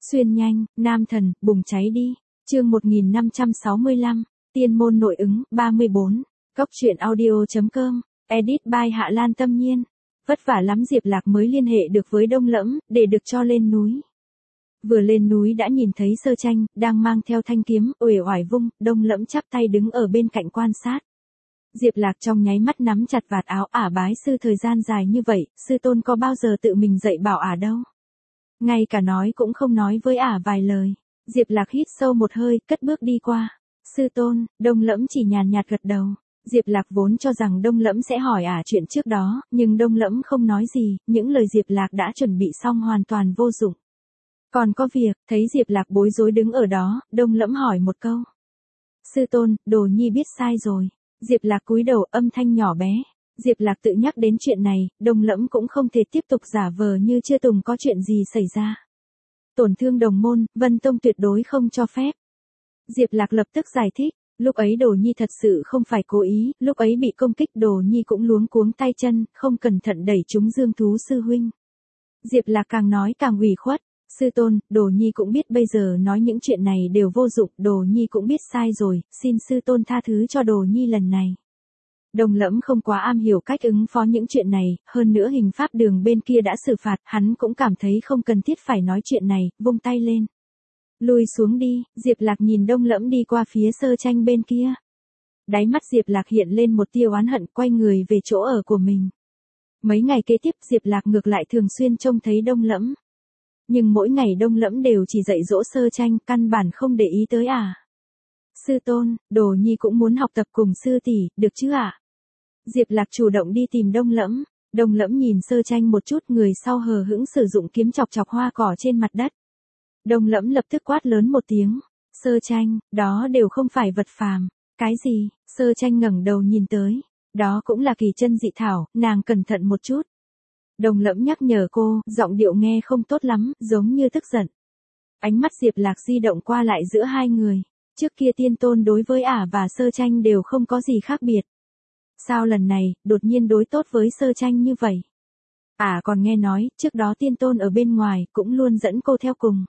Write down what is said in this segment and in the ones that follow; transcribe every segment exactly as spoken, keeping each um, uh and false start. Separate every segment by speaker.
Speaker 1: Xuyên nhanh, nam thần, bùng cháy đi. Chương một nghìn năm trăm sáu mươi lăm, tiên môn nội ứng, ba mươi bốn. Cốc truyện audio.com, edit by Hạ Lan Tâm Nhiên. Vất vả lắm Diệp Lạc mới liên hệ được với Đông Lẫm, để được cho lên núi. Vừa lên núi đã nhìn thấy Sơ Tranh, đang mang theo thanh kiếm, uể oải vung, Đông Lẫm chắp tay đứng ở bên cạnh quan sát. Diệp Lạc trong nháy mắt nắm chặt vạt áo, ả bái sư thời gian dài như vậy, sư tôn có bao giờ tự mình dạy bảo ả đâu. Ngay cả nói cũng không nói với ả vài lời. Diệp Lạc hít sâu một hơi, cất bước đi qua. Sư tôn, Đông Lẫm chỉ nhàn nhạt gật đầu. Diệp Lạc vốn cho rằng Đông Lẫm sẽ hỏi ả chuyện trước đó, nhưng Đông Lẫm không nói gì, những lời Diệp Lạc đã chuẩn bị xong hoàn toàn vô dụng. Còn có việc, thấy Diệp Lạc bối rối đứng ở đó, Đông Lẫm hỏi một câu. Sư tôn, Đồ Nhi biết sai rồi. Diệp Lạc cúi đầu, âm thanh nhỏ bé. Diệp Lạc tự nhắc đến chuyện này, Đông Lẫm cũng không thể tiếp tục giả vờ như chưa từng có chuyện gì xảy ra. Tổn thương đồng môn, Vân Tông tuyệt đối không cho phép. Diệp Lạc lập tức giải thích, lúc ấy Đồ Nhi thật sự không phải cố ý, lúc ấy bị công kích Đồ Nhi cũng luống cuống tay chân, không cẩn thận đẩy trúng Dương Thú sư huynh. Diệp Lạc càng nói càng ủy khuất. Sư tôn, Đồ Nhi cũng biết bây giờ nói những chuyện này đều vô dụng, Đồ Nhi cũng biết sai rồi, xin sư tôn tha thứ cho Đồ Nhi lần này. Đông Lẫm không quá am hiểu cách ứng phó những chuyện này, hơn nữa hình pháp đường bên kia đã xử phạt, hắn cũng cảm thấy không cần thiết phải nói chuyện này, vung tay lên. Lùi xuống đi, Diệp Lạc nhìn Đông Lẫm đi qua phía Sơ Tranh bên kia. Đáy mắt Diệp Lạc hiện lên một tia oán hận, quay người về chỗ ở của mình. Mấy ngày kế tiếp Diệp Lạc ngược lại thường xuyên trông thấy Đông Lẫm. Nhưng mỗi ngày Đông Lẫm đều chỉ dạy dỗ Sơ Tranh, căn bản không để ý tới ả. Sư tôn, Đồ Nhi cũng muốn học tập cùng sư tỷ, được chứ ạ? Diệp Lạc chủ động đi tìm Đông Lẫm. Đông Lẫm nhìn Sơ Tranh một chút, người sau hờ hững sử dụng kiếm chọc chọc hoa cỏ trên mặt đất. Đông Lẫm lập tức quát lớn một tiếng. Sơ Tranh, đó đều không phải vật phàm. Cái gì? Sơ Tranh ngẩng đầu nhìn tới. Đó cũng là kỳ chân dị thảo, nàng cẩn thận một chút. Đông Lẫm nhắc nhở cô, giọng điệu nghe không tốt lắm, giống như tức giận. Ánh mắt Diệp Lạc di động qua lại giữa hai người. Trước kia tiên tôn đối với ả và Sơ Tranh đều không có gì khác biệt. Sao lần này, đột nhiên đối tốt với Sơ Tranh như vậy? Ả còn nghe nói, trước đó tiên tôn ở bên ngoài, cũng luôn dẫn cô theo cùng.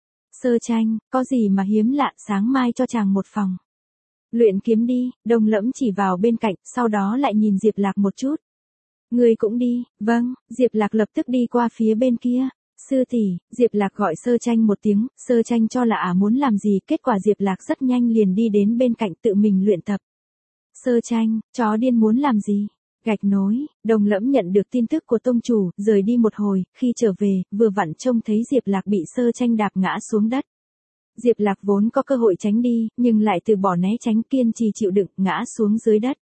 Speaker 1: Sơ Tranh, có gì mà hiếm lạ, sáng mai cho chàng một phòng. Luyện kiếm đi, Đông Lẫm chỉ vào bên cạnh, sau đó lại nhìn Diệp Lạc một chút. Người cũng đi, vâng, Diệp Lạc lập tức đi qua phía bên kia. Sư tỷ, Diệp Lạc gọi Sơ Tranh một tiếng, Sơ Tranh cho là ả muốn làm gì, kết quả Diệp Lạc rất nhanh liền đi đến bên cạnh tự mình luyện tập. Sơ Tranh, chó điên muốn làm gì? Gạch nối, Đông Lẫm nhận được tin tức của tông chủ, rời đi một hồi, khi trở về, vừa vặn trông thấy Diệp Lạc bị Sơ Tranh đạp ngã xuống đất. Diệp Lạc vốn có cơ hội tránh đi, nhưng lại từ bỏ né tránh, kiên trì chịu đựng, ngã xuống dưới đất.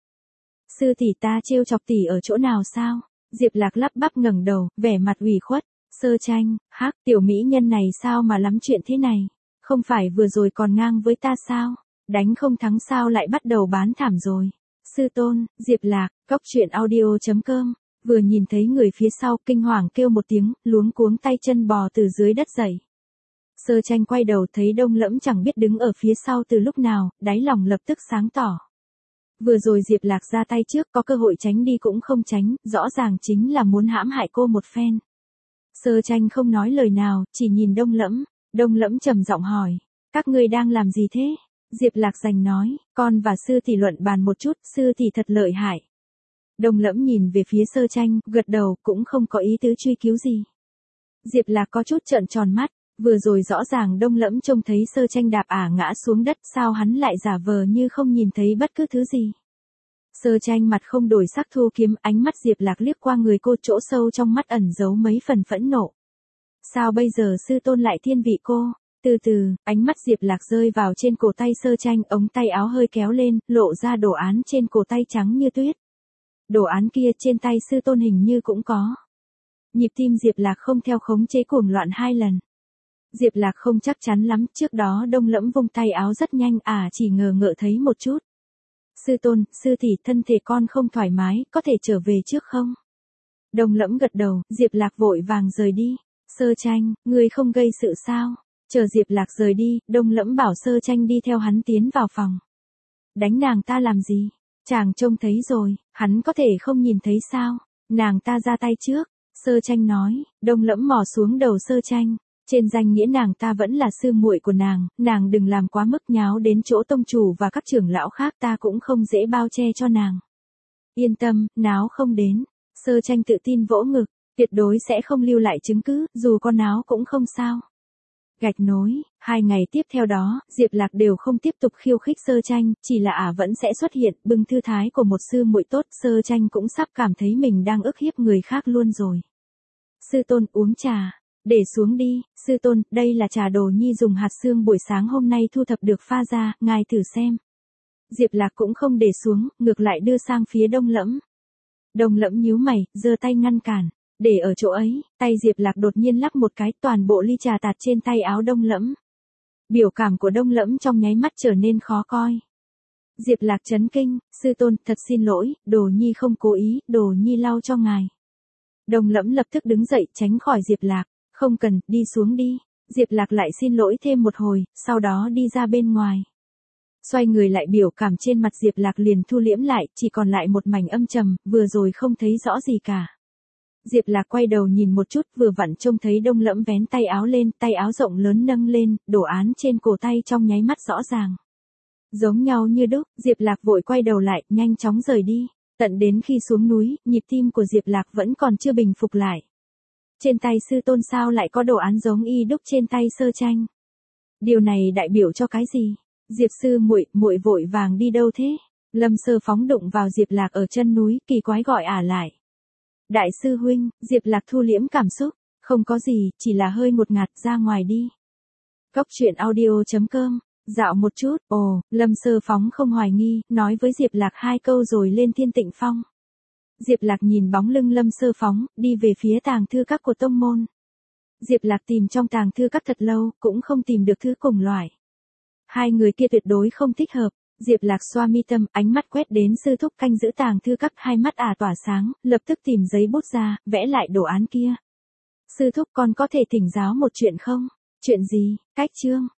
Speaker 1: Sư tỷ, ta trêu chọc tỷ ở chỗ nào sao? Diệp Lạc lắp bắp ngẩng đầu, vẻ mặt ủy khuất. Sơ Tranh, hắc, tiểu mỹ nhân này sao mà lắm chuyện thế này? Không phải vừa rồi còn ngang với ta sao? Đánh không thắng sao lại bắt đầu bán thảm rồi? Sư tôn, Diệp Lạc, cốc truyện audio.com, vừa nhìn thấy người phía sau, kinh hoàng kêu một tiếng, luống cuống tay chân bò từ dưới đất dậy. Sơ Tranh quay đầu thấy Đông Lẫm chẳng biết đứng ở phía sau từ lúc nào, đáy lòng lập tức sáng tỏ. Vừa rồi Diệp Lạc ra tay trước, có cơ hội tránh đi cũng không tránh, rõ ràng chính là muốn hãm hại cô một phen. Sơ Tranh không nói lời nào, chỉ nhìn Đông Lẫm. Đông Lẫm trầm giọng hỏi, các ngươi đang làm gì thế? Diệp Lạc giành nói, con và sư tỷ luận bàn một chút, sư tỷ thật lợi hại. Đông Lẫm nhìn về phía Sơ Tranh, gật đầu, cũng không có ý tứ truy cứu gì. Diệp Lạc có chút trợn tròn mắt, vừa rồi rõ ràng Đông Lẫm trông thấy Sơ Tranh đạp ả ngã xuống đất, sao hắn lại giả vờ như không nhìn thấy bất cứ thứ gì. Sơ Tranh mặt không đổi sắc thu kiếm, ánh mắt Diệp Lạc liếc qua người cô, chỗ sâu trong mắt ẩn giấu mấy phần phẫn nộ. Sao bây giờ sư tôn lại thiên vị cô? Từ từ, ánh mắt Diệp Lạc rơi vào trên cổ tay Sơ Tranh, ống tay áo hơi kéo lên, lộ ra đồ án trên cổ tay trắng như tuyết. Đồ án kia trên tay sư tôn hình như cũng có. Nhịp tim Diệp Lạc không theo khống chế cuồng loạn hai lần. Diệp Lạc không chắc chắn lắm, trước đó Đông Lẫm vung tay áo rất nhanh, à chỉ ngờ ngợ thấy một chút. Sư tôn, sư tỷ, thân thể con không thoải mái, có thể trở về trước không? Đông Lẫm gật đầu, Diệp Lạc vội vàng rời đi. Sơ Tranh, ngươi không gây sự sao? Chờ Diệp Lạc rời đi, Đông Lẫm bảo Sơ Tranh đi theo hắn tiến vào phòng. Đánh nàng ta làm gì? Chàng trông thấy rồi, hắn có thể không nhìn thấy sao? Nàng ta ra tay trước. Sơ Tranh nói, Đông Lẫm mò xuống đầu Sơ Tranh. Trên danh nghĩa nàng ta vẫn là sư muội của nàng, nàng đừng làm quá mức nháo đến chỗ tông chủ và các trưởng lão khác, ta cũng không dễ bao che cho nàng. Yên tâm, náo không đến. Sơ Tranh tự tin vỗ ngực, tuyệt đối sẽ không lưu lại chứng cứ, dù có náo cũng không sao. Gạch nối, hai ngày tiếp theo đó, Diệp Lạc đều không tiếp tục khiêu khích Sơ Tranh, chỉ là ả vẫn sẽ xuất hiện, bưng thư thái của một sư muội tốt, Sơ Tranh cũng sắp cảm thấy mình đang ức hiếp người khác luôn rồi. Sư tôn, uống trà. Để xuống đi, sư tôn, đây là trà Đồ Nhi dùng hạt xương buổi sáng hôm nay thu thập được pha ra, ngài thử xem. Diệp Lạc cũng không để xuống, ngược lại đưa sang phía Đông Lẫm. Đông Lẫm nhíu mày, giơ tay ngăn cản. Để ở chỗ ấy, tay Diệp Lạc đột nhiên lắc một cái, toàn bộ ly trà tạt trên tay áo Đông Lẫm. Biểu cảm của Đông Lẫm trong nháy mắt trở nên khó coi. Diệp Lạc chấn kinh, sư tôn, thật xin lỗi, Đồ Nhi không cố ý, Đồ Nhi lau cho ngài. Đông Lẫm lập tức đứng dậy tránh khỏi Diệp Lạc. Không cần, đi xuống đi. Diệp Lạc lại xin lỗi thêm một hồi, sau đó đi ra bên ngoài. Xoay người lại, biểu cảm trên mặt Diệp Lạc liền thu liễm lại, chỉ còn lại một mảnh âm trầm, vừa rồi không thấy rõ gì cả. Diệp Lạc quay đầu nhìn một chút, vừa vặn trông thấy Đông Lẫm vén tay áo lên, tay áo rộng lớn nâng lên, đồ án trên cổ tay trong nháy mắt rõ ràng. Giống nhau như đúc, Diệp Lạc vội quay đầu lại, nhanh chóng rời đi. Tận đến khi xuống núi, nhịp tim của Diệp Lạc vẫn còn chưa bình phục lại. Trên tay sư tôn sao lại có đồ án giống y đúc trên tay Sơ Tranh? Điều này đại biểu cho cái gì? Diệp sư muội, muội vội vàng đi đâu thế? Lâm Sơ Phóng đụng vào Diệp Lạc ở chân núi, kỳ quái gọi ả lại. Đại sư huynh, Diệp Lạc thu liễm cảm xúc, không có gì, chỉ là hơi ngột ngạt, ra ngoài đi. Cốc truyện audio chấm com, dạo một chút, ồ, Lâm Sơ Phóng không hoài nghi, nói với Diệp Lạc hai câu rồi lên Thiên Tịnh Phong. Diệp Lạc nhìn bóng lưng Lâm Sơ Phóng, đi về phía tàng thư các của tông môn. Diệp Lạc tìm trong tàng thư các thật lâu, cũng không tìm được thứ cùng loại. Hai người kia tuyệt đối không thích hợp. Diệp Lạc xoa mi tâm, ánh mắt quét đến sư thúc canh giữ tàng thư các, hai mắt ả tỏa sáng, lập tức tìm giấy bút ra, vẽ lại đồ án kia. Sư thúc, con có thể thỉnh giáo một chuyện không? Chuyện gì? Cách chương.